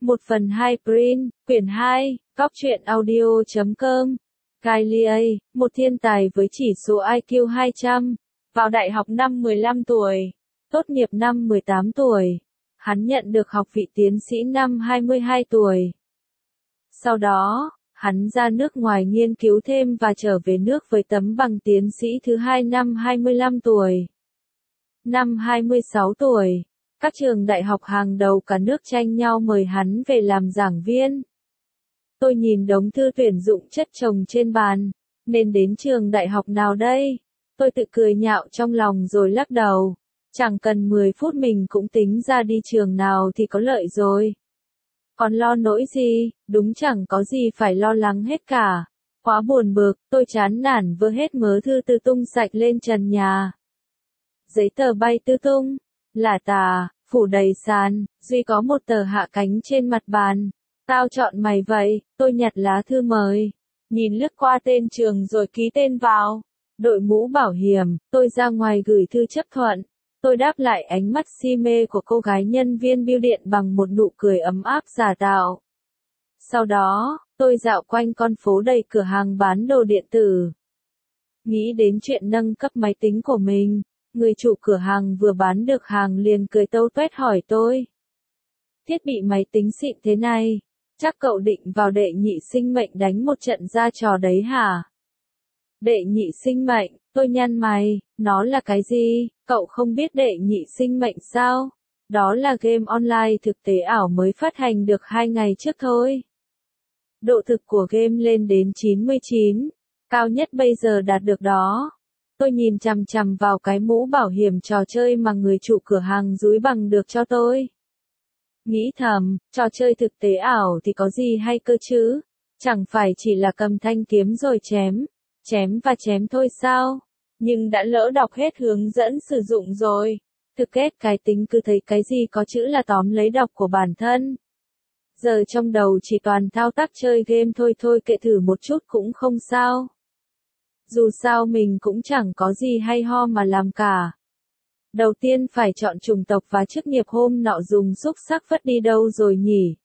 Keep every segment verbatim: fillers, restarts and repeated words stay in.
một phần hai print, quyển hai, góc truyện audio chấm com. Kylie, một thiên tài với chỉ số i kiu hai trăm, vào đại học năm mười lăm tuổi, tốt nghiệp năm mười tám tuổi. Hắn nhận được học vị tiến sĩ năm hai mươi hai tuổi. Sau đó, hắn ra nước ngoài nghiên cứu thêm và trở về nước với tấm bằng tiến sĩ thứ hai năm hai mươi lăm tuổi. Năm hai mươi sáu tuổi, các trường đại học hàng đầu cả nước tranh nhau mời hắn về làm giảng viên. Tôi nhìn đống thư tuyển dụng chất chồng trên bàn, nên đến trường đại học nào đây? Tôi tự cười nhạo trong lòng rồi lắc đầu. Chẳng cần mười phút mình cũng tính ra đi trường nào thì có lợi rồi. Còn lo nỗi gì, đúng chẳng có gì phải lo lắng hết cả. Quá buồn bực, tôi chán nản vơ hết mớ thư từ tung sạch lên trần nhà. Giấy tờ bay tứ tung, lả tả, phủ đầy sàn, duy có một tờ hạ cánh trên mặt bàn. Tao chọn mày vậy, tôi nhặt lá thư mời. Nhìn lướt qua tên trường rồi ký tên vào. Đội mũ bảo hiểm, tôi ra ngoài gửi thư chấp thuận. Tôi đáp lại ánh mắt si mê của cô gái nhân viên bưu điện bằng một nụ cười ấm áp giả tạo. Sau đó, tôi dạo quanh con phố đầy cửa hàng bán đồ điện tử. Nghĩ đến chuyện nâng cấp máy tính của mình, người chủ cửa hàng vừa bán được hàng liền cười tâu tuét hỏi tôi. Thiết bị máy tính xịn thế này, chắc cậu định vào đệ nhị sinh mệnh đánh một trận ra trò đấy hả? Đệ nhị sinh mệnh, tôi nhăn mày, nó là cái gì? Cậu không biết đệ nhị sinh mệnh sao? Đó là game online thực tế ảo mới phát hành được hai ngày trước thôi. Độ thực của game lên đến chín mươi chín, cao nhất bây giờ đạt được đó. Tôi nhìn chằm chằm vào cái mũ bảo hiểm trò chơi mà người chủ cửa hàng dúi bằng được cho tôi. Nghĩ thầm, trò chơi thực tế ảo thì có gì hay cơ chứ? Chẳng phải chỉ là cầm thanh kiếm rồi chém, chém và chém thôi sao? Nhưng đã lỡ đọc hết hướng dẫn sử dụng rồi. Thực kết cái tính cứ thấy cái gì có chữ là tóm lấy đọc của bản thân. Giờ trong đầu chỉ toàn thao tác chơi game thôi thôi kệ thử một chút cũng không sao. Dù sao mình cũng chẳng có gì hay ho mà làm cả. Đầu tiên phải chọn chủng tộc và chức nghiệp hôm nọ dùng xúc sắc vất đi đâu rồi nhỉ?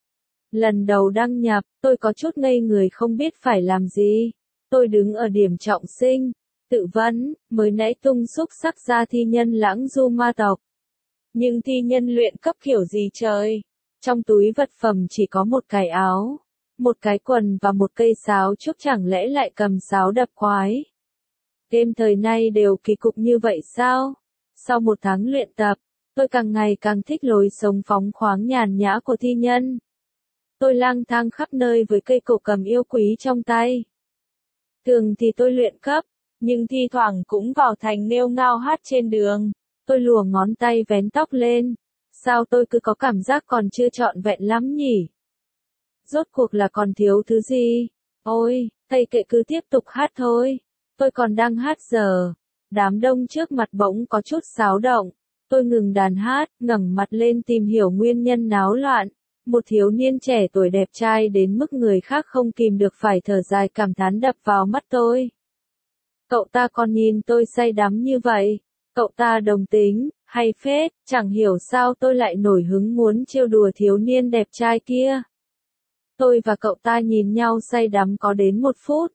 Lần đầu đăng nhập, tôi có chút ngây người không biết phải làm gì. Tôi đứng ở điểm trọng sinh, tự vấn, mới nãy tung xúc sắc ra thi nhân lãng du ma tộc. Nhưng thi nhân luyện cấp kiểu gì trời? Trong túi vật phẩm chỉ có một cái áo, một cái quần và một cây sáo trúc, chẳng lẽ lại cầm sáo đập quái? Game thời nay đều kỳ cục như vậy sao? Sau một tháng luyện tập, tôi càng ngày càng thích lối sống phóng khoáng nhàn nhã của thi nhân. Tôi lang thang khắp nơi với cây cổ cầm yêu quý trong tay. Thường thì tôi luyện cấp, nhưng thi thoảng cũng vào thành nêu ngao hát trên đường. Tôi lùa ngón tay vén tóc lên. Sao tôi cứ có cảm giác còn chưa trọn vẹn lắm nhỉ? Rốt cuộc là còn thiếu thứ gì? Ôi, thầy kệ cứ tiếp tục hát thôi. Tôi còn đang hát giờ. Đám đông trước mặt bỗng có chút xáo động. Tôi ngừng đàn hát, ngẩng mặt lên tìm hiểu nguyên nhân náo loạn. Một thiếu niên trẻ tuổi đẹp trai đến mức người khác không kìm được phải thở dài cảm thán đập vào mắt tôi. Cậu ta còn nhìn tôi say đắm như vậy. Cậu ta đồng tính, hay phết, chẳng hiểu sao tôi lại nổi hứng muốn trêu đùa thiếu niên đẹp trai kia. Tôi và cậu ta nhìn nhau say đắm có đến một phút.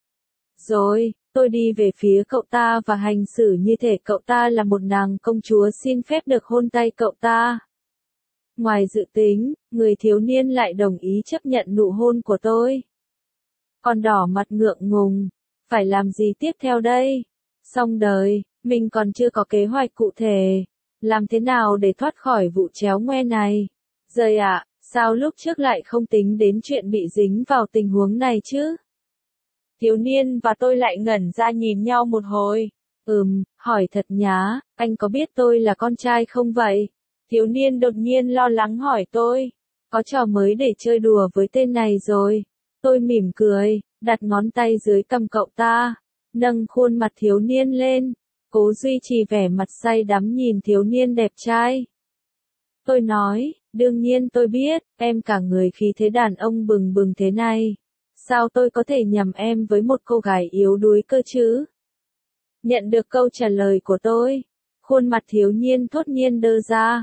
Rồi, tôi đi về phía cậu ta và hành xử như thể cậu ta là một nàng công chúa xin phép được hôn tay cậu ta. Ngoài dự tính, người thiếu niên lại đồng ý chấp nhận nụ hôn của tôi. Còn đỏ mặt ngượng ngùng, phải làm gì tiếp theo đây? Xong đời, mình còn chưa có kế hoạch cụ thể. Làm thế nào để thoát khỏi vụ chéo ngoe này? Giời ạ, sao lúc trước lại không tính đến chuyện bị dính vào tình huống này chứ? Thiếu niên và tôi lại ngẩn ra nhìn nhau một hồi. Ừm, hỏi thật nhá, anh có biết tôi là con trai không vậy? Thiếu niên đột nhiên lo lắng hỏi tôi. Có trò mới để chơi đùa với tên này rồi. Tôi mỉm cười, đặt ngón tay dưới cằm cậu ta, nâng khuôn mặt thiếu niên lên, cố duy trì vẻ mặt say đắm nhìn thiếu niên đẹp trai. Tôi nói, đương nhiên tôi biết, em cả người khí thế đàn ông bừng bừng thế này. Sao tôi có thể nhầm em với một cô gái yếu đuối cơ chứ? Nhận được câu trả lời của tôi, khuôn mặt thiếu niên thốt nhiên đơ ra.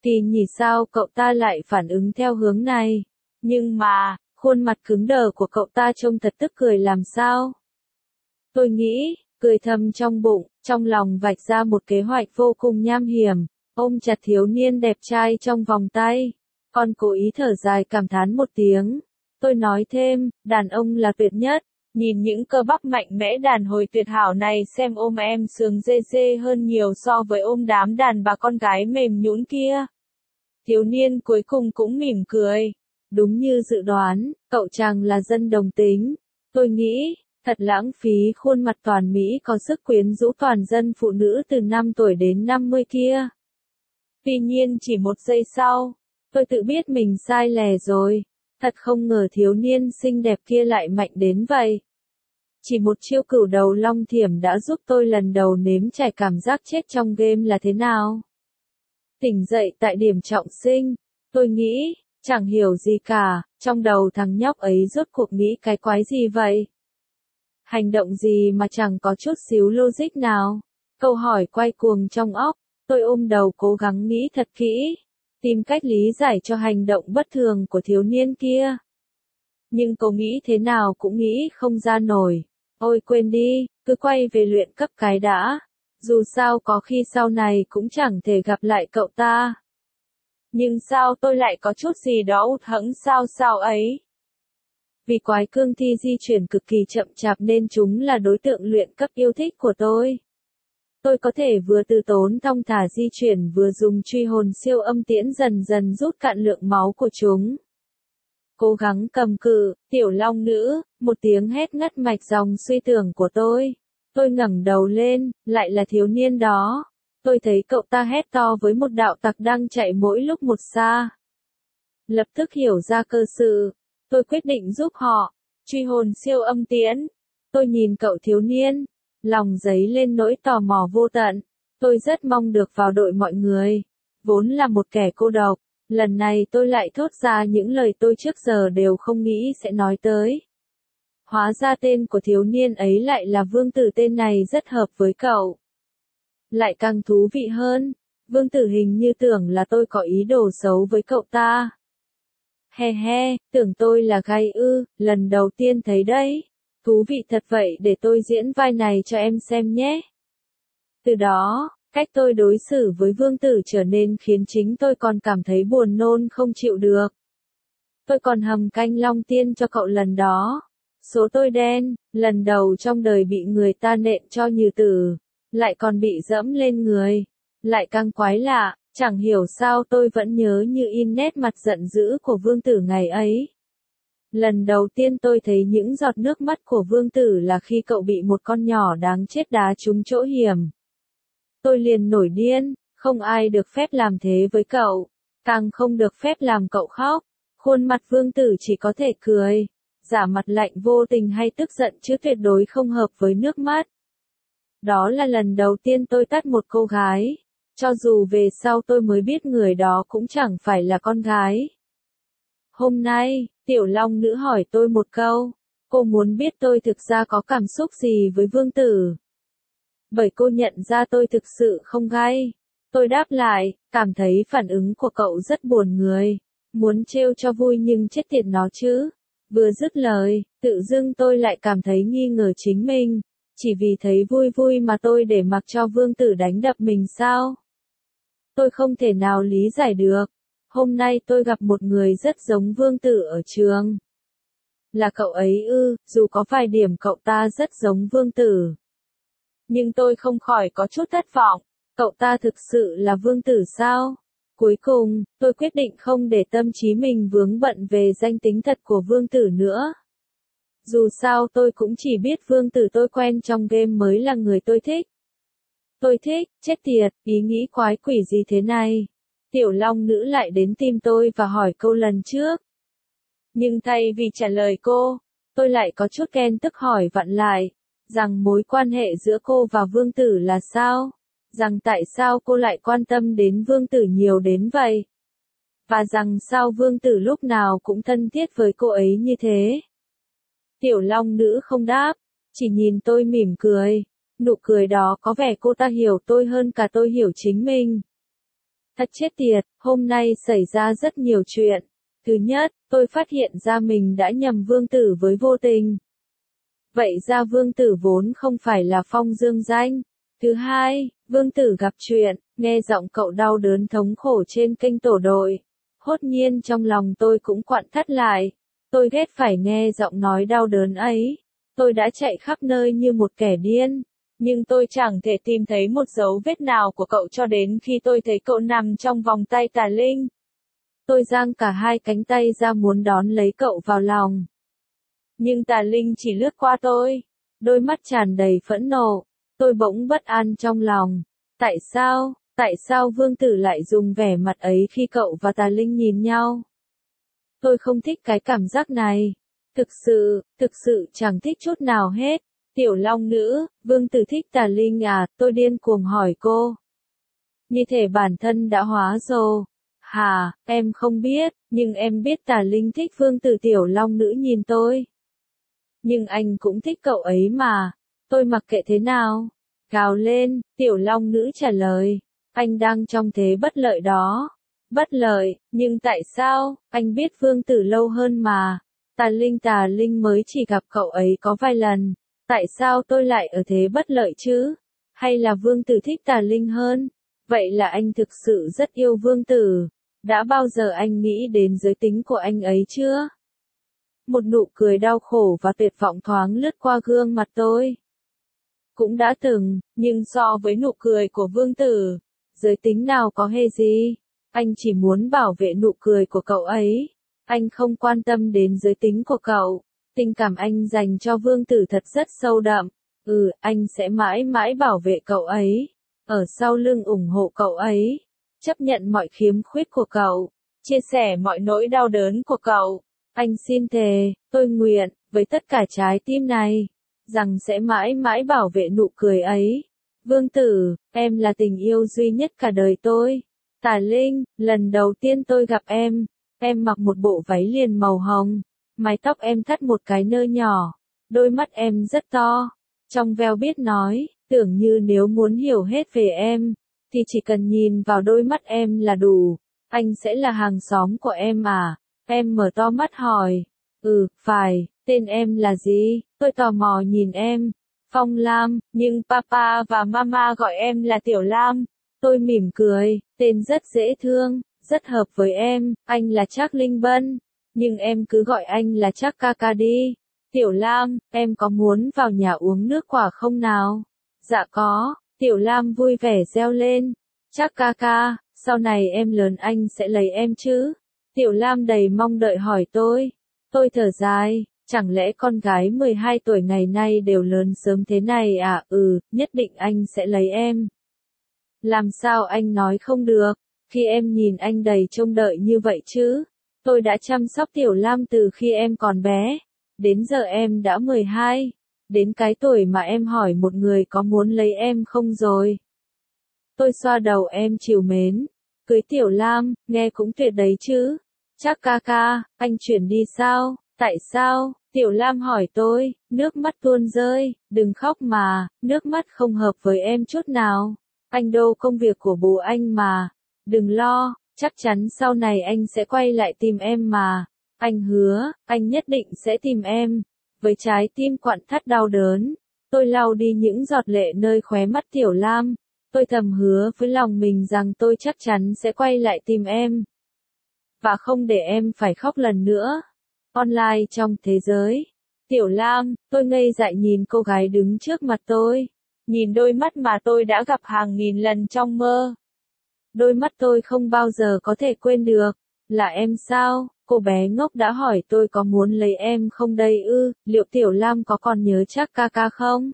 Kỳ nhỉ, sao cậu ta lại phản ứng theo hướng này? Nhưng mà, khuôn mặt cứng đờ của cậu ta trông thật tức cười làm sao? Tôi nghĩ, cười thầm trong bụng, trong lòng vạch ra một kế hoạch vô cùng nham hiểm, ôm chặt thiếu niên đẹp trai trong vòng tay. Còn cố ý thở dài cảm thán một tiếng. Tôi nói thêm, đàn ông là tuyệt nhất. Nhìn những cơ bắp mạnh mẽ đàn hồi tuyệt hảo này, xem ôm em sướng dê dê hơn nhiều so với ôm đám đàn bà con gái mềm nhũn kia. Thiếu niên cuối cùng cũng mỉm cười. Đúng như dự đoán, cậu chàng là dân đồng tính. Tôi nghĩ, thật lãng phí khuôn mặt toàn Mỹ có sức quyến rũ toàn dân phụ nữ từ năm tuổi đến năm mươi kia. Tuy nhiên chỉ một giây sau, tôi tự biết mình sai lẻ rồi. Thật không ngờ thiếu niên xinh đẹp kia lại mạnh đến vậy. Chỉ một chiêu cửu đầu long thiểm đã giúp tôi lần đầu nếm trải cảm giác chết trong game là thế nào. Tỉnh dậy tại điểm trọng sinh, tôi nghĩ, chẳng hiểu gì cả, trong đầu thằng nhóc ấy rốt cuộc nghĩ cái quái gì vậy? Hành động gì mà chẳng có chút xíu logic nào? Câu hỏi quay cuồng trong óc, tôi ôm đầu cố gắng nghĩ thật kỹ, tìm cách lý giải cho hành động bất thường của thiếu niên kia. Nhưng cô nghĩ thế nào cũng nghĩ không ra nổi. Ôi quên đi, cứ quay về luyện cấp cái đã. Dù sao có khi sau này cũng chẳng thể gặp lại cậu ta. Nhưng sao tôi lại có chút gì đó ụt hẫng sao sao ấy? Vì quái cương thi di chuyển cực kỳ chậm chạp nên chúng là đối tượng luyện cấp yêu thích của tôi. Tôi có thể vừa từ tốn thong thả di chuyển vừa dùng truy hồn siêu âm tiễn dần dần rút cạn lượng máu của chúng. Cố gắng cầm cự, tiểu long nữ, một tiếng hét ngắt mạch dòng suy tưởng của tôi. Tôi ngẩng đầu lên, lại là thiếu niên đó. Tôi thấy cậu ta hét to với một đạo tặc đang chạy mỗi lúc một xa. Lập tức hiểu ra cơ sự. Tôi quyết định giúp họ. Truy hồn siêu âm tiễn. Tôi nhìn cậu thiếu niên. Lòng dấy lên nỗi tò mò vô tận. Tôi rất mong được vào đội mọi người. Vốn là một kẻ cô độc. Lần này tôi lại thốt ra những lời tôi trước giờ đều không nghĩ sẽ nói tới. Hóa ra tên của thiếu niên ấy lại là Vương Tử, tên này rất hợp với cậu. Lại càng thú vị hơn, Vương Tử hình như tưởng là tôi có ý đồ xấu với cậu ta. He he, tưởng tôi là gay ư, lần đầu tiên thấy đấy. Thú vị thật vậy, để tôi diễn vai này cho em xem nhé. Từ đó, cách tôi đối xử với Vương Tử trở nên khiến chính tôi còn cảm thấy buồn nôn không chịu được. Tôi còn hầm canh long tiên cho cậu lần đó. Số tôi đen, lần đầu trong đời bị người ta nện cho như tử, lại còn bị dẫm lên người. Lại càng quái lạ, chẳng hiểu sao tôi vẫn nhớ như in nét mặt giận dữ của Vương Tử ngày ấy. Lần đầu tiên tôi thấy những giọt nước mắt của Vương Tử là khi cậu bị một con nhỏ đáng chết đá trúng chỗ hiểm. Tôi liền nổi điên, không ai được phép làm thế với cậu, càng không được phép làm cậu khóc. Khuôn mặt Vương Tử chỉ có thể cười, giả mặt lạnh vô tình hay tức giận chứ tuyệt đối không hợp với nước mắt. Đó là lần đầu tiên tôi tát một cô gái, cho dù về sau tôi mới biết người đó cũng chẳng phải là con gái. Hôm nay, tiểu long nữ hỏi tôi một câu, cô muốn biết tôi thực ra có cảm xúc gì với Vương Tử. Bởi cô nhận ra tôi thực sự không gay. Tôi đáp lại, cảm thấy phản ứng của cậu rất buồn người, muốn trêu cho vui nhưng chết tiệt nó chứ. Vừa dứt lời, tự dưng tôi lại cảm thấy nghi ngờ chính mình, chỉ vì thấy vui vui mà tôi để mặc cho Vương Tử đánh đập mình sao? Tôi không thể nào lý giải được. Hôm nay tôi gặp một người rất giống Vương Tử ở trường. Là cậu ấy ư, dù có vài điểm cậu ta rất giống Vương Tử. Nhưng tôi không khỏi có chút thất vọng, cậu ta thực sự là Vương Tử sao? Cuối cùng, tôi quyết định không để tâm trí mình vướng bận về danh tính thật của Vương Tử nữa. Dù sao tôi cũng chỉ biết Vương Tử tôi quen trong game mới là người tôi thích. Tôi thích, chết tiệt, ý nghĩ quái quỷ gì thế này? Tiểu long nữ lại đến tìm tôi và hỏi câu lần trước. Nhưng thay vì trả lời cô, tôi lại có chút ghen tức hỏi vặn lại, rằng mối quan hệ giữa cô và Vương Tử là sao? Rằng tại sao cô lại quan tâm đến Vương Tử nhiều đến vậy? Và rằng sao Vương Tử lúc nào cũng thân thiết với cô ấy như thế? Tiểu long nữ không đáp, chỉ nhìn tôi mỉm cười. Nụ cười đó có vẻ cô ta hiểu tôi hơn cả tôi hiểu chính mình. Thật chết tiệt, hôm nay xảy ra rất nhiều chuyện. Thứ nhất, tôi phát hiện ra mình đã nhầm Vương Tử với vô tình. Vậy ra Vương Tử vốn không phải là Phong Dương danh. Thứ hai, Vương Tử gặp chuyện, nghe giọng cậu đau đớn thống khổ trên kênh tổ đội. Hốt nhiên trong lòng tôi cũng quặn thắt lại. Tôi ghét phải nghe giọng nói đau đớn ấy. Tôi đã chạy khắp nơi như một kẻ điên. Nhưng tôi chẳng thể tìm thấy một dấu vết nào của cậu cho đến khi tôi thấy cậu nằm trong vòng tay Tà Linh. Tôi giang cả hai cánh tay ra muốn đón lấy cậu vào lòng. Nhưng Tà Linh chỉ lướt qua tôi. Đôi mắt tràn đầy phẫn nộ. Tôi bỗng bất an trong lòng. Tại sao, tại sao Vương Tử lại dùng vẻ mặt ấy khi cậu và Tà Linh nhìn nhau? Tôi không thích cái cảm giác này. Thực sự, thực sự chẳng thích chút nào hết. Tiểu Long Nữ, Vương Tử thích Tà Linh à, tôi điên cuồng hỏi cô. Như thể bản thân đã hóa rồi. Hà, em không biết, nhưng em biết Tà Linh thích Vương Tử. Tiểu Long Nữ nhìn tôi. Nhưng anh cũng thích cậu ấy mà. Tôi mặc kệ thế nào. Gào lên, Tiểu Long Nữ trả lời. Anh đang trong thế bất lợi đó. Bất lợi, nhưng tại sao, anh biết Vương Tử lâu hơn mà. Tà Linh Tà Linh mới chỉ gặp cậu ấy có vài lần. Tại sao tôi lại ở thế bất lợi chứ? Hay là Vương Tử thích Tà Linh hơn? Vậy là anh thực sự rất yêu Vương Tử. Đã bao giờ anh nghĩ đến giới tính của anh ấy chưa? Một nụ cười đau khổ và tuyệt vọng thoáng lướt qua gương mặt tôi. Cũng đã từng, nhưng so với nụ cười của Vương Tử, giới tính nào có hề gì. Anh chỉ muốn bảo vệ nụ cười của cậu ấy. Anh không quan tâm đến giới tính của cậu. Tình cảm anh dành cho Vương Tử thật rất sâu đậm. Ừ, anh sẽ mãi mãi bảo vệ cậu ấy. Ở sau lưng ủng hộ cậu ấy. Chấp nhận mọi khiếm khuyết của cậu. Chia sẻ mọi nỗi đau đớn của cậu. Anh xin thề, tôi nguyện, với tất cả trái tim này, rằng sẽ mãi mãi bảo vệ nụ cười ấy. Vương Tử, em là tình yêu duy nhất cả đời tôi. Tà Linh, lần đầu tiên tôi gặp em, em mặc một bộ váy liền màu hồng. Mái tóc em thắt một cái nơ nhỏ. Đôi mắt em rất to. Trong veo biết nói, tưởng như nếu muốn hiểu hết về em, thì chỉ cần nhìn vào đôi mắt em là đủ. Anh sẽ là hàng xóm của em à? Em mở to mắt hỏi. Ừ, phải, tên em là gì? Tôi tò mò nhìn em. Phong Lam, nhưng papa và mama gọi em là Tiểu Lam. Tôi mỉm cười, tên rất dễ thương, rất hợp với em, anh là Trác Linh Bân. Nhưng em cứ gọi anh là Trác ca ca đi. Tiểu Lam, em có muốn vào nhà uống nước quả không nào? Dạ có, Tiểu Lam vui vẻ reo lên. Trác ca ca, sau này em lớn anh sẽ lấy em chứ? Tiểu Lam đầy mong đợi hỏi tôi. Tôi thở dài, chẳng lẽ con gái mười hai tuổi ngày nay đều lớn sớm thế này à? Ừ, nhất định anh sẽ lấy em. Làm sao anh nói không được, khi em nhìn anh đầy trông đợi như vậy chứ? Tôi đã chăm sóc Tiểu Lam từ khi em còn bé, đến giờ em đã mười hai, đến cái tuổi mà em hỏi một người có muốn lấy em không rồi. Tôi xoa đầu em trìu mến, cưới Tiểu Lam, nghe cũng tuyệt đấy chứ. Trác ca ca, anh chuyển đi sao? Tại sao? Tiểu Lam hỏi tôi, nước mắt tuôn rơi, đừng khóc mà, nước mắt không hợp với em chút nào. Anh đâu công việc của bố anh mà. Đừng lo, chắc chắn sau này anh sẽ quay lại tìm em mà. Anh hứa, anh nhất định sẽ tìm em. Với trái tim quặn thắt đau đớn, tôi lau đi những giọt lệ nơi khóe mắt Tiểu Lam. Tôi thầm hứa với lòng mình rằng tôi chắc chắn sẽ quay lại tìm em. Và không để em phải khóc lần nữa. Online trong thế giới. Tiểu Lam, tôi ngây dại nhìn cô gái đứng trước mặt tôi. Nhìn đôi mắt mà tôi đã gặp hàng nghìn lần trong mơ. Đôi mắt tôi không bao giờ có thể quên được. Là em sao? Cô bé ngốc đã hỏi tôi có muốn lấy em không đây ư? Liệu Tiểu Lam có còn nhớ Trác ca ca không?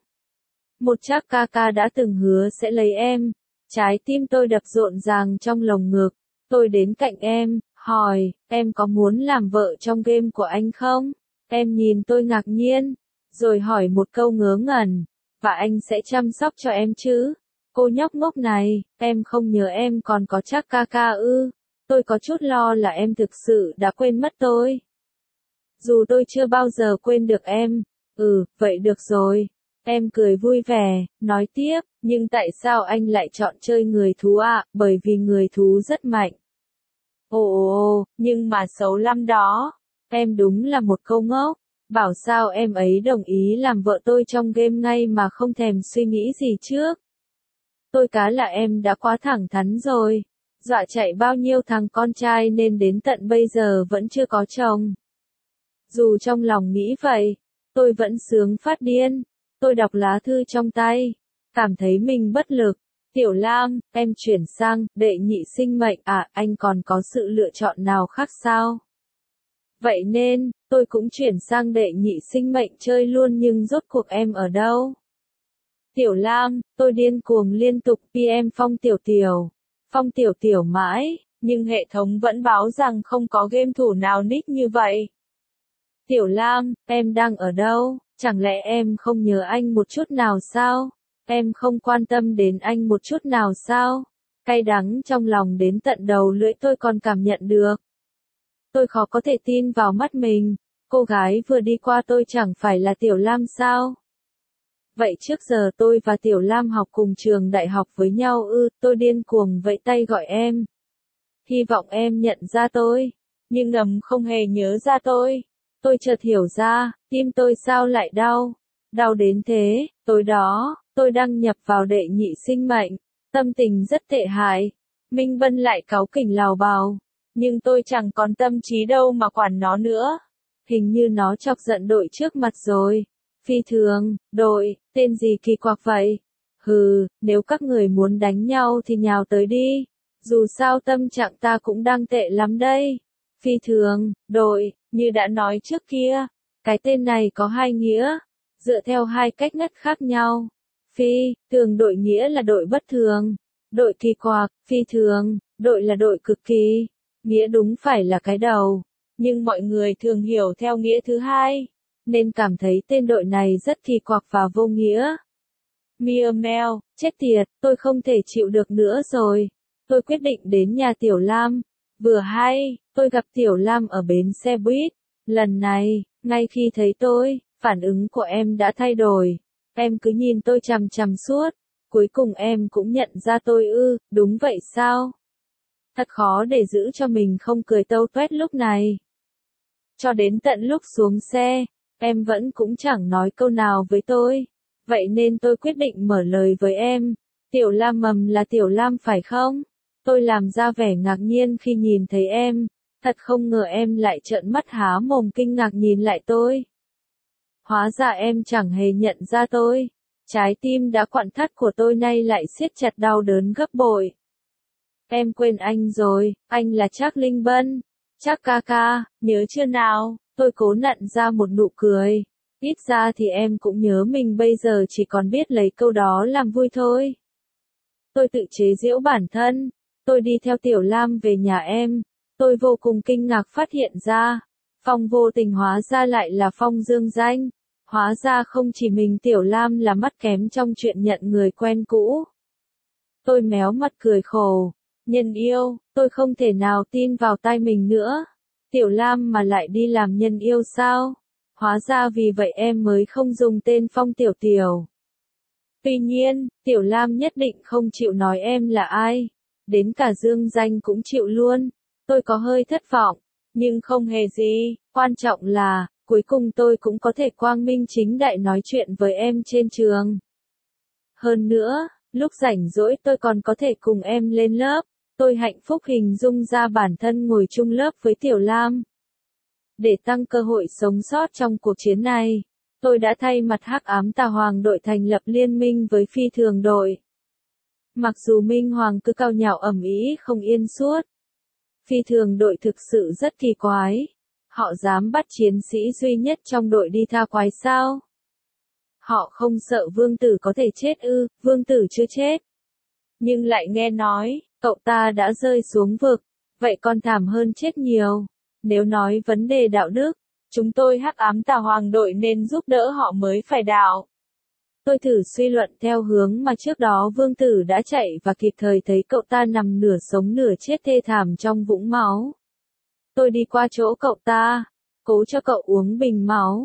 Một Trác ca ca đã từng hứa sẽ lấy em. Trái tim tôi đập rộn ràng trong lồng ngực. Tôi đến cạnh em, hỏi, em có muốn làm vợ trong game của anh không? Em nhìn tôi ngạc nhiên, rồi hỏi một câu ngớ ngẩn. Và anh sẽ chăm sóc cho em chứ? Cô nhóc ngốc này, em không nhớ em còn có Trác ca ca ư? Tôi có chút lo là em thực sự đã quên mất tôi. Dù tôi chưa bao giờ quên được em. Ừ, vậy được rồi. Em cười vui vẻ, nói tiếp, nhưng tại sao anh lại chọn chơi người thú ạ? Bởi vì người thú rất mạnh. Ồ ồ, nhưng mà xấu lắm đó. Em đúng là một câu ngốc. Bảo sao em ấy đồng ý làm vợ tôi trong game ngay mà không thèm suy nghĩ gì trước. Tôi cá là em đã quá thẳng thắn rồi. Dọa chạy bao nhiêu thằng con trai nên đến tận bây giờ vẫn chưa có chồng. Dù trong lòng nghĩ vậy, tôi vẫn sướng phát điên. Tôi đọc lá thư trong tay, cảm thấy mình bất lực. Tiểu Lam, em chuyển sang đệ nhị sinh mệnh à, anh còn có sự lựa chọn nào khác sao? Vậy nên, tôi cũng chuyển sang đệ nhị sinh mệnh chơi luôn nhưng rốt cuộc em ở đâu? Tiểu Lam, tôi điên cuồng liên tục pê em Phong Tiểu Tiểu. Phong Tiểu Tiểu mãi, nhưng hệ thống vẫn báo rằng không có game thủ nào nick như vậy. Tiểu Lam, em đang ở đâu? Chẳng lẽ em không nhớ anh một chút nào sao? Em không quan tâm đến anh một chút nào sao? Cay đắng trong lòng đến tận đầu lưỡi tôi còn cảm nhận được. Tôi khó có thể tin vào mắt mình. Cô gái vừa đi qua tôi chẳng phải là Tiểu Lam sao? Vậy trước giờ tôi và Tiểu Lam học cùng trường đại học với nhau ư? Tôi điên cuồng vẫy tay gọi em. Hy vọng em nhận ra tôi. Nhưng ngầm không hề nhớ ra tôi. Tôi chợt hiểu ra, tim tôi sao lại đau. Đau đến thế, tối đó, tôi đăng nhập vào đệ nhị sinh mệnh. Tâm tình rất tệ hại. Minh Vân lại cáu kỉnh lào bào. Nhưng tôi chẳng còn tâm trí đâu mà quản nó nữa. Hình như nó chọc giận đội trước mặt rồi. Phi thường, đội, tên gì kỳ quặc vậy? Hừ, nếu các người muốn đánh nhau thì nhào tới đi. Dù sao tâm trạng ta cũng đang tệ lắm đây. Phi thường, đội, như đã nói trước kia, cái tên này có hai nghĩa, dựa theo hai cách ngắt khác nhau. Phi, thường đội nghĩa là đội bất thường, đội kỳ quặc, phi thường, đội là đội cực kỳ, nghĩa đúng phải là cái đầu, nhưng mọi người thường hiểu theo nghĩa thứ hai, nên cảm thấy tên đội này rất kỳ quặc và vô nghĩa. Mia Mel, chết tiệt, tôi không thể chịu được nữa rồi. Tôi quyết định đến nhà Tiểu Lam. Vừa hay, tôi gặp Tiểu Lam ở bến xe buýt. Lần này, ngay khi thấy tôi, phản ứng của em đã thay đổi. Em cứ nhìn tôi chằm chằm suốt. Cuối cùng em cũng nhận ra tôi ư, đúng vậy sao? Thật khó để giữ cho mình không cười tâu tuét lúc này. Cho đến tận lúc xuống xe, em vẫn cũng chẳng nói câu nào với tôi. Vậy nên tôi quyết định mở lời với em. Tiểu Lam mầm là Tiểu Lam phải không? Tôi làm ra vẻ ngạc nhiên khi nhìn thấy em. Thật không ngờ em lại trợn mắt há mồm kinh ngạc nhìn lại tôi. Hóa ra em chẳng hề nhận ra tôi. Trái tim đã quặn thắt của tôi nay lại siết chặt đau đớn gấp bội. Em quên anh rồi, anh là Trác Linh Bân. Trác ca ca, nhớ chưa nào? Tôi cố nặn ra một nụ cười. Ít ra thì em cũng nhớ mình bây giờ chỉ còn biết lấy câu đó làm vui thôi. Tôi tự chế giễu bản thân. Tôi đi theo Tiểu Lam về nhà em. Tôi vô cùng kinh ngạc phát hiện ra. Phong vô tình hóa ra lại là Phong dương danh. Hóa ra không chỉ mình Tiểu Lam là mắt kém trong chuyện nhận người quen cũ. Tôi méo mặt cười khổ. Nhân yêu, tôi không thể nào tin vào tai mình nữa. Tiểu Lam mà lại đi làm nhân yêu sao? Hóa ra vì vậy em mới không dùng tên Phong Tiểu Tiểu. Tuy nhiên, Tiểu Lam nhất định không chịu nói em là ai. Đến cả dương danh cũng chịu luôn. Tôi có hơi thất vọng, nhưng không hề gì, quan trọng là, cuối cùng tôi cũng có thể quang minh chính đại nói chuyện với em trên trường. Hơn nữa, lúc rảnh rỗi tôi còn có thể cùng em lên lớp. Tôi hạnh phúc hình dung ra bản thân ngồi chung lớp với Tiểu Lam. Để tăng cơ hội sống sót trong cuộc chiến này, tôi đã thay mặt Hắc Ám Tà Hoàng đội thành lập liên minh với Phi Thường đội. Mặc dù Minh Hoàng cứ cao nhạo ầm ĩ không yên suốt, Phi Thường đội thực sự rất kỳ quái. Họ dám bắt chiến sĩ duy nhất trong đội đi tha quái sao? Họ không sợ Vương Tử có thể chết ư? Vương Tử chưa chết. Nhưng lại nghe nói, cậu ta đã rơi xuống vực. Vậy còn thảm hơn chết nhiều. Nếu nói vấn đề đạo đức, chúng tôi Hắc Ám Tà Hoàng đội nên giúp đỡ họ mới phải đạo. Tôi thử suy luận theo hướng mà trước đó Vương Tử đã chạy và kịp thời thấy cậu ta nằm nửa sống nửa chết thê thảm trong vũng máu. Tôi đi qua chỗ cậu ta, cố cho cậu uống bình máu.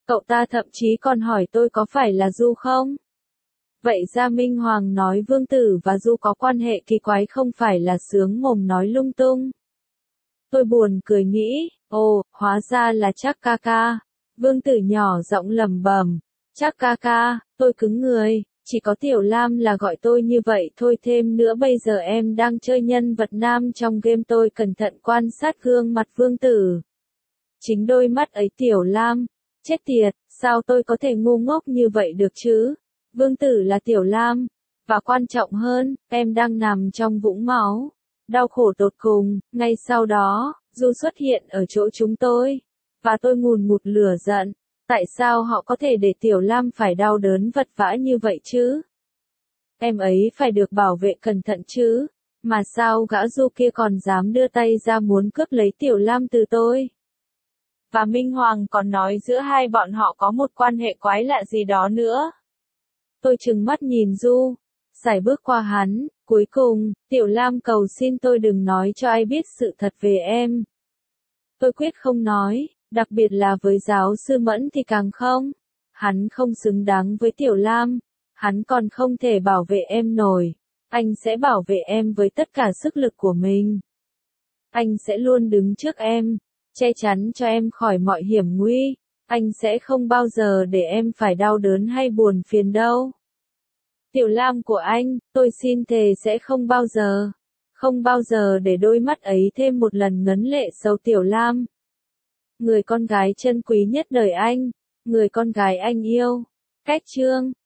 Cậu ta thậm chí còn hỏi tôi có phải là Du không? Vậy ra Minh Hoàng nói Vương Tử và Du có quan hệ kỳ quái không phải là sướng mồm nói lung tung. Tôi buồn cười nghĩ, ồ, hóa ra là Trác ca ca. Vương Tử nhỏ giọng lẩm bẩm, Trác ca ca, tôi cứng người, chỉ có Tiểu Lam là gọi tôi như vậy thôi, thêm nữa bây giờ em đang chơi nhân vật nam trong game, tôi cẩn thận quan sát gương mặt Vương Tử. Chính đôi mắt ấy Tiểu Lam, chết tiệt, sao tôi có thể ngu ngốc như vậy được chứ? Vương Tử là Tiểu Lam, và quan trọng hơn, em đang nằm trong vũng máu. Đau khổ tột cùng, ngay sau đó, Du xuất hiện ở chỗ chúng tôi. Và tôi ngùn ngụt lửa giận. Tại sao họ có thể để Tiểu Lam phải đau đớn vật vã như vậy chứ? Em ấy phải được bảo vệ cẩn thận chứ. Mà sao gã Du kia còn dám đưa tay ra muốn cướp lấy Tiểu Lam từ tôi? Và Minh Hoàng còn nói giữa hai bọn họ có một quan hệ quái lạ gì đó nữa. Tôi trừng mắt nhìn Du, sải bước qua hắn, cuối cùng, Tiểu Lam cầu xin tôi đừng nói cho ai biết sự thật về em. Tôi quyết không nói, đặc biệt là với giáo sư Mẫn thì càng không. Hắn không xứng đáng với Tiểu Lam, hắn còn không thể bảo vệ em nổi. Anh sẽ bảo vệ em với tất cả sức lực của mình. Anh sẽ luôn đứng trước em, che chắn cho em khỏi mọi hiểm nguy. Anh sẽ không bao giờ để em phải đau đớn hay buồn phiền đâu. Tiểu Lam của anh, tôi xin thề sẽ không bao giờ, không bao giờ để đôi mắt ấy thêm một lần ngấn lệ sâu Tiểu Lam. Người con gái chân quý nhất đời anh, người con gái anh yêu. Cách chương